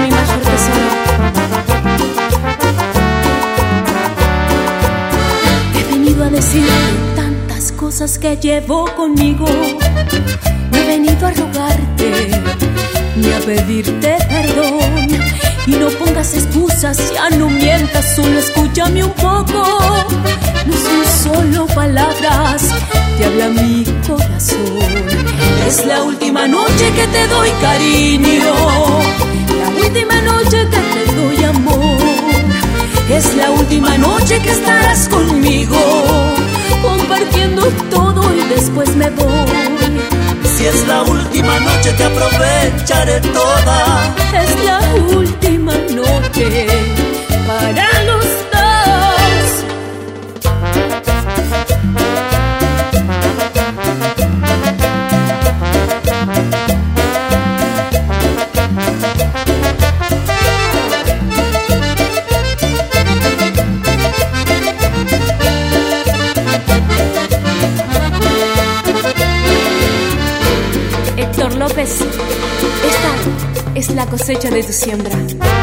mi mayor tesoro. He venido a decirte tantas cosas que llevo conmigo. No he venido a rogarte ni a pedirte perdón. Y no pongas excusas, ya no mientas, solo escúchame un poco. No son solo palabras, te habla mi corazón. Es la última noche que te doy cariño, la última noche que te doy amor. Es la última noche que estarás conmigo, compartiendo todo y después me voy. Si es la última noche te aprovecharé toda. Es la última noche para los dos. Héctor López, esta es la cosecha de tu siembra.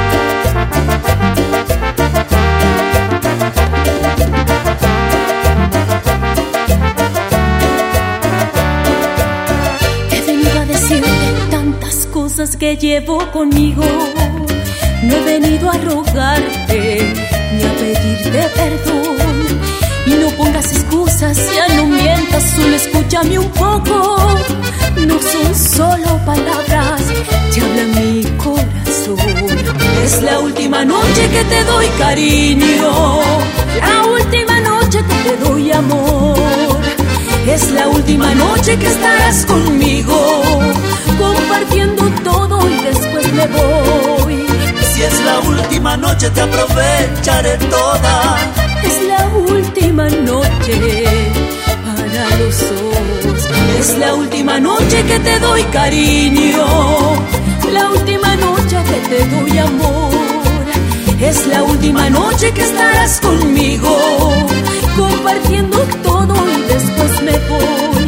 He venido a decirte tantas cosas que llevo conmigo. No he venido a rogarte ni a pedirte perdón. Y no pongas excusas, ya no mientas, solo escúchame un poco. No son solo palabras, te habla mi corazón. Es la última noche que te doy cariño, la última noche que te doy amor. Es la última noche que estarás conmigo, compartiendo todo y después me voy. Si es la última noche te aprovecharé toda. Es la última noche para los dos. Es la última noche que te doy cariño, la última noche que te doy amor. Es la última noche que estarás conmigo, compartiendo todo y después me voy.